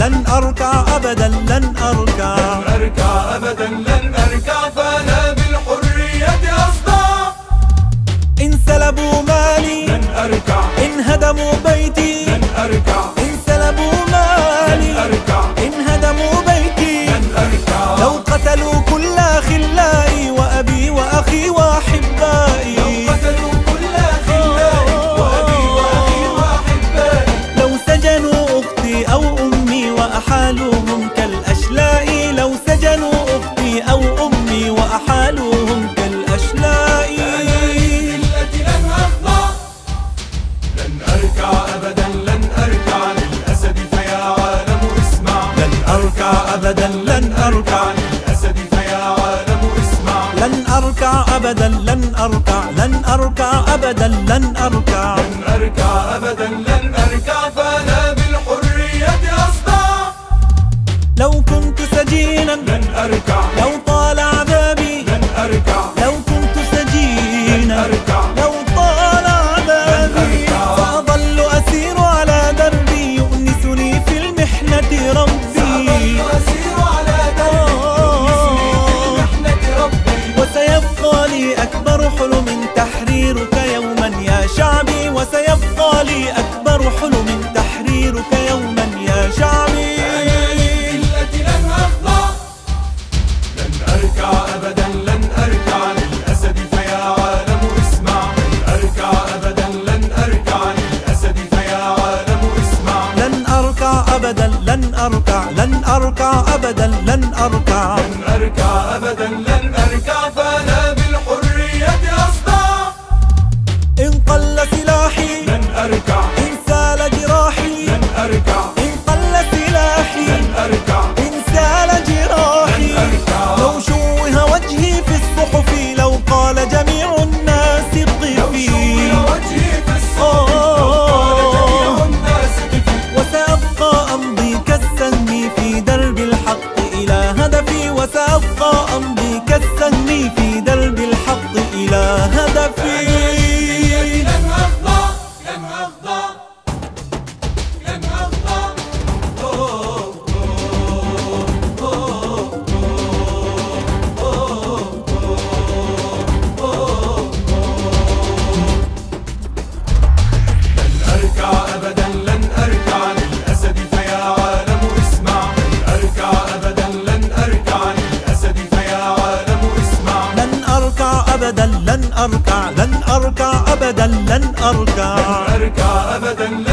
لن أركع أبدا لن أركع لن أركع أبدا لن أركع فأنا بالحرية أصدع. إن سلبوا مالي لن أركع، إن هدموا بيتي لن أركع، إن سلبوا مالي لن أركع، إن هدموا بيتي لن أركع. لو قتلوا كل خلائي وأبي وأخي وأحبائي، لو قتلوا كل خلائي وأبي وأخي وأحبائي، لو سجنوا أختي أو أمي وأحالوهم كالأشلاء، لو سجنوا أختي أو أمي وأحالوهم كالأشلاء. التي لن أخضع، لن أركع أبدا لن أركع للأسد فيا عالم اسمع. لن أركع أبدا لن أركع للأسد فيا عالم اسمع. لن أركع أبدا لن أركع لن أركع أبدا لن أركع لن أركع أبدا لن أركع فأنا بالحرية أصدع. لو كنت سجينا لن أركع، لو طال عذابي لن أركع، لو كنت لن سجينا أركع، لو طال عذابي لن أركع. سأظل أسير على دربي يؤنسني في المحنة ربي، سأظل أسير على دربي يؤنسني في المحنة ربي. وسيبقى لي أكبر حلم تحريرك يوما يا شعبي، وسيبقى لي أكبر حلم تحريرك يوما يا شعبي. التي لن أخضع، لن أركع أبدا لن أركع للأسد فيا عالم اسمع. لن أركع أبدا لن أركع للأسد فيا عالم اسمع. لن أركع أبدا لن أركع لن أركع أبدا لن أركع لن أركع أبدا لن أركع فأنا بالحرية أصدع. إن قل سلاحي لن أركع، إن سال جراحي لن أركع، إن قل سلاحي لن أركع، إن سال جراحي لن أركع. لو شوه وجهي في الصحف لو قال جميع الناس لو اقذفي شوه وجهي في الصحف لو قال جميع الناس اقذفي. وسأبقى أمضي كالسهم في درب الحق إلى هدفي، وسأبقى أمضي كالسهم في درب الحق إلى هدفي. لن أخضع، لن أخضع، لن أخضع. لن أركع أبدا لن أركع للأسد فيا عالم اسمع. لن أركع أبدا لن أركع للأسد فيا عالم اسمع. لن أركع أبدا لن أركع لن أركع أبدا لن أركع لن أركع أبدا